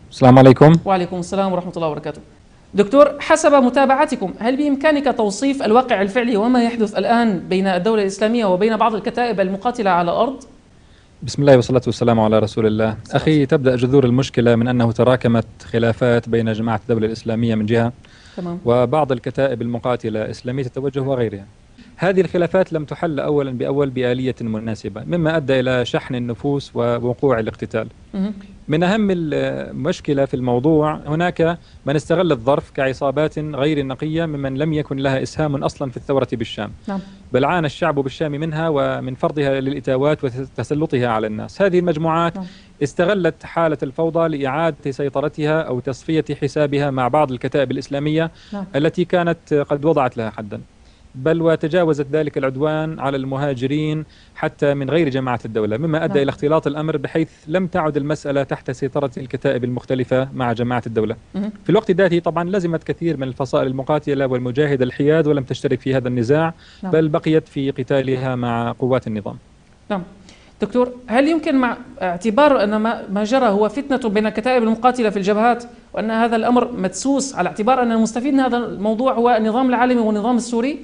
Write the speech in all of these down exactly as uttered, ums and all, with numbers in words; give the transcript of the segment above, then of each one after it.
السلام عليكم. وعليكم السلام ورحمة الله وبركاته. دكتور، حسب متابعتكم هل بإمكانك توصيف الواقع الفعلي وما يحدث الآن بين الدولة الإسلامية وبين بعض الكتائب المقاتلة على الأرض؟ بسم الله والصلاة والسلام على رسول الله. أخي، تبدأ جذور المشكلة من أنه تراكمت خلافات بين جماعة الدولة الإسلامية من جهة تمام. وبعض الكتائب المقاتلة إسلامية التوجه وغيرها. هذه الخلافات لم تحل أولا بأول بآلية مناسبة، مما أدى إلى شحن النفوس ووقوع الاقتتال. من أهم المشكلة في الموضوع هناك من استغل الظرف كعصابات غير نقية ممن لم يكن لها إسهام أصلا في الثورة بالشام. نعم. بل عانى الشعب بالشام منها ومن فرضها للإتاوات وتسلطها على الناس. هذه المجموعات نعم. استغلت حالة الفوضى لإعادة سيطرتها أو تصفية حسابها مع بعض الكتائب الإسلامية. نعم. التي كانت قد وضعت لها حدا، بل وتجاوزت ذلك العدوان على المهاجرين حتى من غير جماعة الدولة، مما أدى نعم. إلى اختلاط الأمر، بحيث لم تعد المسألة تحت سيطرة الكتائب المختلفة مع جماعة الدولة. مه. في الوقت ذاته طبعا لزمت كثير من الفصائل المقاتلة والمجاهدة الحياد ولم تشترك في هذا النزاع. نعم. بل بقيت في قتالها مع قوات النظام. نعم. دكتور، هل يمكن مع اعتبار أن ما جرى هو فتنة بين الكتائب المقاتلة في الجبهات، وأن هذا الأمر مدسوس، على اعتبار أن المستفيد من هذا الموضوع هو النظام العالمي والنظام السوري؟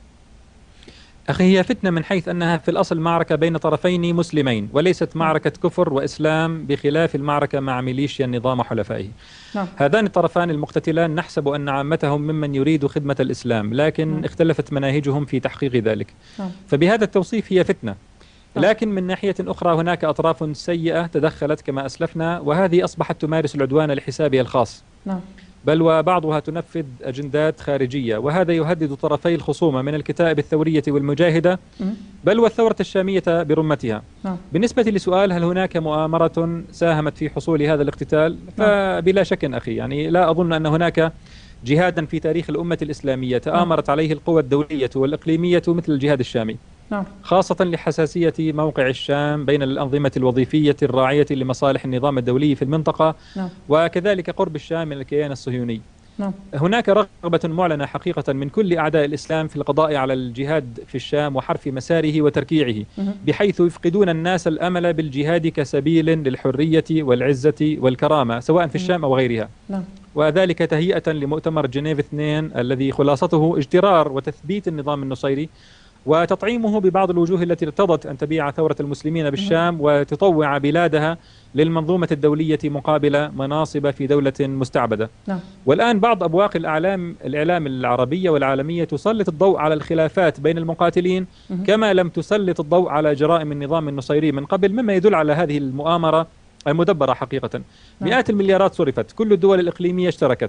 أخي، هي فتنة من حيث أنها في الأصل معركة بين طرفين مسلمين، وليست معركة كفر وإسلام بخلاف المعركة مع ميليشيا النظام وحلفائه. نعم. هذان الطرفان المقتتلان نحسب أن عامتهم ممن يريد خدمة الإسلام، لكن نعم. اختلفت مناهجهم في تحقيق ذلك. نعم. فبهذا التوصيف هي فتنة. لكن من ناحية أخرى هناك أطراف سيئة تدخلت كما أسلفنا، وهذه أصبحت تمارس العدوان لحسابها الخاص. نعم. بل وبعضها تنفذ أجندات خارجية، وهذا يهدد طرفي الخصومة من الكتائب الثورية والمجاهدة، بل والثورة الشامية برمتها. نعم. بالنسبة لسؤال هل هناك مؤامرة ساهمت في حصول هذا الاقتتال، فبلا شك أخي، يعني لا أظن أن هناك جهادا في تاريخ الأمة الإسلامية تآمرت عليه القوى الدولية والإقليمية مثل الجهاد الشامي. نعم. خاصة لحساسية موقع الشام بين الأنظمة الوظيفية الراعية لمصالح النظام الدولي في المنطقة. نعم. وكذلك قرب الشام من الكيان الصهيوني. نعم. هناك رغبة معلنة حقيقة من كل أعداء الإسلام في القضاء على الجهاد في الشام وحرف مساره وتركيعه، بحيث يفقدون الناس الأمل بالجهاد كسبيل للحرية والعزة والكرامة سواء في الشام أو غيرها. نعم. وذلك تهيئة لمؤتمر جنيف اثنين الذي خلاصته اجترار وتثبيت النظام النصيري وتطعيمه ببعض الوجوه التي ارتضت أن تبيع ثورة المسلمين بالشام وتطوع بلادها للمنظومة الدولية مقابل مناصب في دولة مستعبدة. نعم. والآن بعض أبواق الأعلام الإعلام العربية والعالمية تسلط الضوء على الخلافات بين المقاتلين كما لم تسلط الضوء على جرائم النظام النصيري من قبل، مما يدل على هذه المؤامرة المدبرة حقيقة. نعم. مئات المليارات صرفت، كل الدول الإقليمية اشتركت،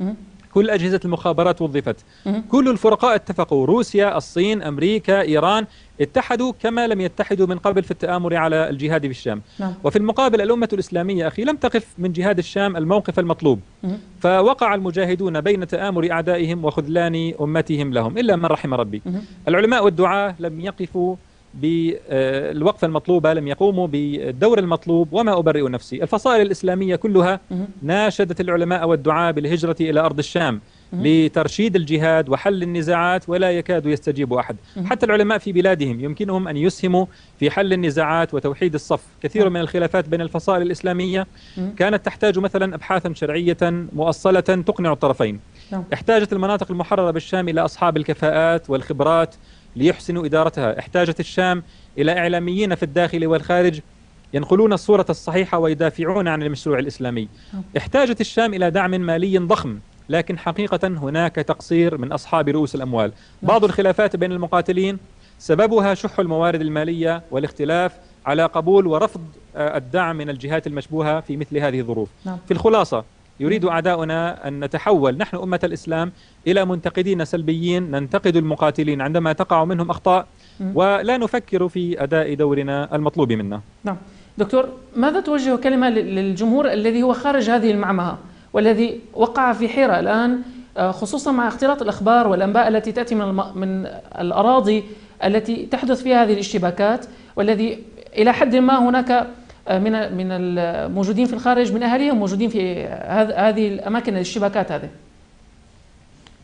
كل أجهزة المخابرات وظفت، كل الفرقاء اتفقوا، روسيا، الصين، أمريكا، إيران اتحدوا كما لم يتحدوا من قبل في التآمر على الجهاد في الشام. نعم. وفي المقابل الأمة الإسلامية أخي لم تقف من جهاد الشام الموقف المطلوب، فوقع المجاهدون بين تآمر أعدائهم وخذلان أمتهم لهم إلا من رحم ربي. العلماء والدعاة لم يقفوا بالوقفة المطلوبة، لم يقوموا بالدور المطلوب، وما أبرئ نفسي. الفصائل الإسلامية كلها ناشدت العلماء والدعاة بالهجرة إلى أرض الشام لترشيد الجهاد وحل النزاعات، ولا يكاد يستجيب أحد. حتى العلماء في بلادهم يمكنهم أن يسهموا في حل النزاعات وتوحيد الصف. كثير من الخلافات بين الفصائل الإسلامية كانت تحتاج مثلا أبحاثا شرعية مؤصلة تقنع الطرفين. احتاجت المناطق المحررة بالشام إلى أصحاب الكفاءات والخبرات ليحسنوا إدارتها. احتاجت الشام إلى إعلاميين في الداخل والخارج ينقلون الصورة الصحيحة ويدافعون عن المشروع الإسلامي. احتاجت الشام إلى دعم مالي ضخم، لكن حقيقة هناك تقصير من أصحاب رؤوس الأموال. بعض الخلافات بين المقاتلين سببها شح الموارد المالية والاختلاف على قبول ورفض الدعم من الجهات المشبوهة في مثل هذه الظروف. في الخلاصة يريد أعداؤنا أن نتحول نحن أمة الإسلام إلى منتقدين سلبيين ننتقد المقاتلين عندما تقع منهم أخطاء ولا نفكر في أداء دورنا المطلوب منا. نعم. دكتور، ماذا توجه كلمة للجمهور الذي هو خارج هذه المعمعة والذي وقع في حيرة الآن، خصوصا مع اختلاط الأخبار والأنباء التي تأتي من من الأراضي التي تحدث فيها هذه الاشتباكات، والذي إلى حد ما هناك من من الموجودين في الخارج من أهاليهم موجودين في هذه الأماكن الاشتباكات هذه؟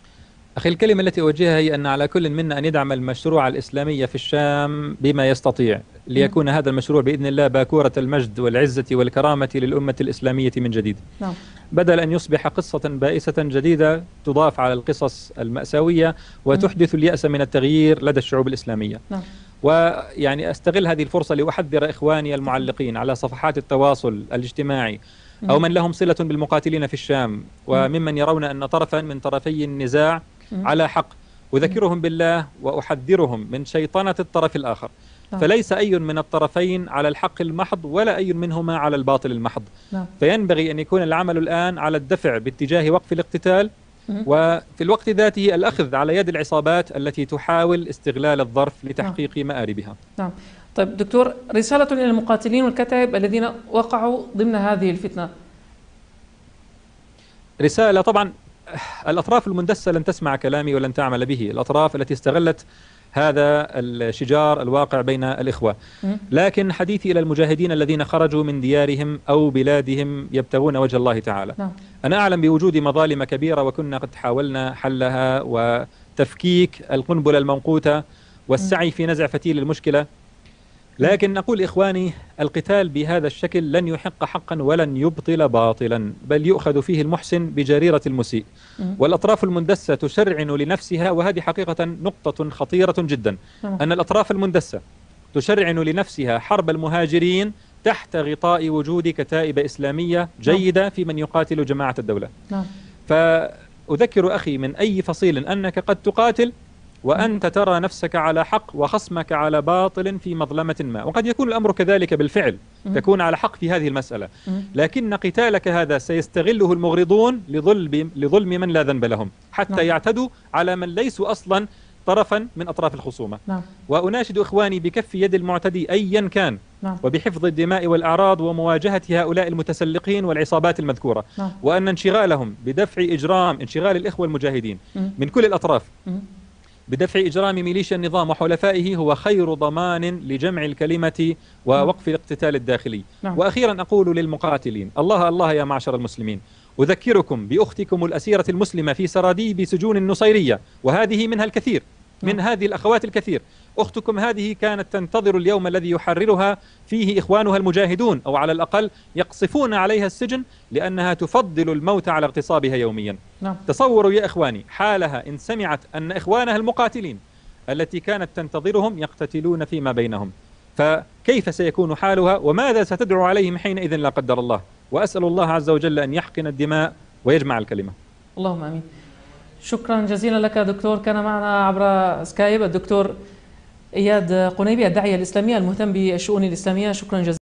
أخي، الكلمة التي أوجهها هي أن على كل منا أن يدعم المشروع الإسلامي في الشام بما يستطيع ليكون هذا المشروع بإذن الله باكورة المجد والعزة والكرامة للأمة الإسلامية من جديد. نعم. بدل أن يصبح قصة بائسة جديدة تضاف على القصص المأساوية وتحدث اليأس من التغيير لدى الشعوب الإسلامية. نعم. ويعني أستغل هذه الفرصة لأحذر إخواني المعلقين على صفحات التواصل الاجتماعي أو من لهم صلة بالمقاتلين في الشام وممن يرون أن طرفا من طرفي النزاع على حق، أذكرهم بالله وأحذرهم من شيطنة الطرف الآخر. فليس أي من الطرفين على الحق المحض ولا أي منهما على الباطل المحض. فينبغي أن يكون العمل الآن على الدفع باتجاه وقف الاقتتال، وفي الوقت ذاته الأخذ على يد العصابات التي تحاول استغلال الظرف لتحقيق مآربها. نعم. طيب دكتور، رسالة إلى المقاتلين والكتائب الذين وقعوا ضمن هذه الفتنة. رسالة، طبعا الأطراف المندسة لن تسمع كلامي ولن تعمل به، الأطراف التي استغلت هذا الشجار الواقع بين الإخوة. لكن حديثي إلى المجاهدين الذين خرجوا من ديارهم أو بلادهم يبتغون وجه الله تعالى. أنا أعلم بوجود مظالم كبيرة وكنا قد حاولنا حلها وتفكيك القنبلة الموقوتة والسعي في نزع فتيل المشكلة، لكن نقول إخواني القتال بهذا الشكل لن يحق حقا ولن يبطل باطلا، بل يؤخذ فيه المحسن بجريرة المسيء. والأطراف المندسة تشرعن لنفسها، وهذه حقيقة نقطة خطيرة جدا، أن الأطراف المندسة تشرعن لنفسها حرب المهاجرين تحت غطاء وجود كتائب إسلامية جيدة في من يقاتل جماعة الدولة. فأذكر أخي من أي فصيل أنك قد تقاتل وأنت ترى نفسك على حق وخصمك على باطل في مظلمة ما، وقد يكون الأمر كذلك بالفعل، تكون على حق في هذه المسألة، لكن قتالك هذا سيستغله المغرضون لظلم, لظلم من لا ذنب لهم حتى نعم. يعتدوا على من ليسوا أصلا طرفا من أطراف الخصومة. نعم. وأناشد إخواني بكف يد المعتدي أيا كان، نعم. وبحفظ الدماء والأعراض ومواجهة هؤلاء المتسلقين والعصابات المذكورة، نعم. وأن انشغالهم بدفع إجرام انشغال الإخوة المجاهدين م. من كل الأطراف م. بدفع إجرام ميليشيا النظام وحلفائه هو خير ضمان لجمع الكلمة ووقف الاقتتال الداخلي. نعم. وأخيرا أقول للمقاتلين: الله الله يا معشر المسلمين، أذكركم بأختكم الأسيرة المسلمة في سراديب سجون النصيرية، وهذه منها الكثير، من نعم. هذه الأخوات الكثير. أختكم هذه كانت تنتظر اليوم الذي يحررها فيه إخوانها المجاهدون، أو على الأقل يقصفون عليها السجن لأنها تفضل الموت على اغتصابها يوميا. نعم. تصوروا يا إخواني حالها إن سمعت أن إخوانها المقاتلين التي كانت تنتظرهم يقتتلون فيما بينهم، فكيف سيكون حالها وماذا ستدعو عليهم حينئذ لا قدر الله. وأسأل الله عز وجل أن يحقن الدماء ويجمع الكلمة. اللهم آمين. شكرا جزيلا لك دكتور. كان معنا عبر سكايب الدكتور إياد قنيبي، الداعية الإسلامي المهتم بالشؤون الإسلامية. شكرا جزيلا.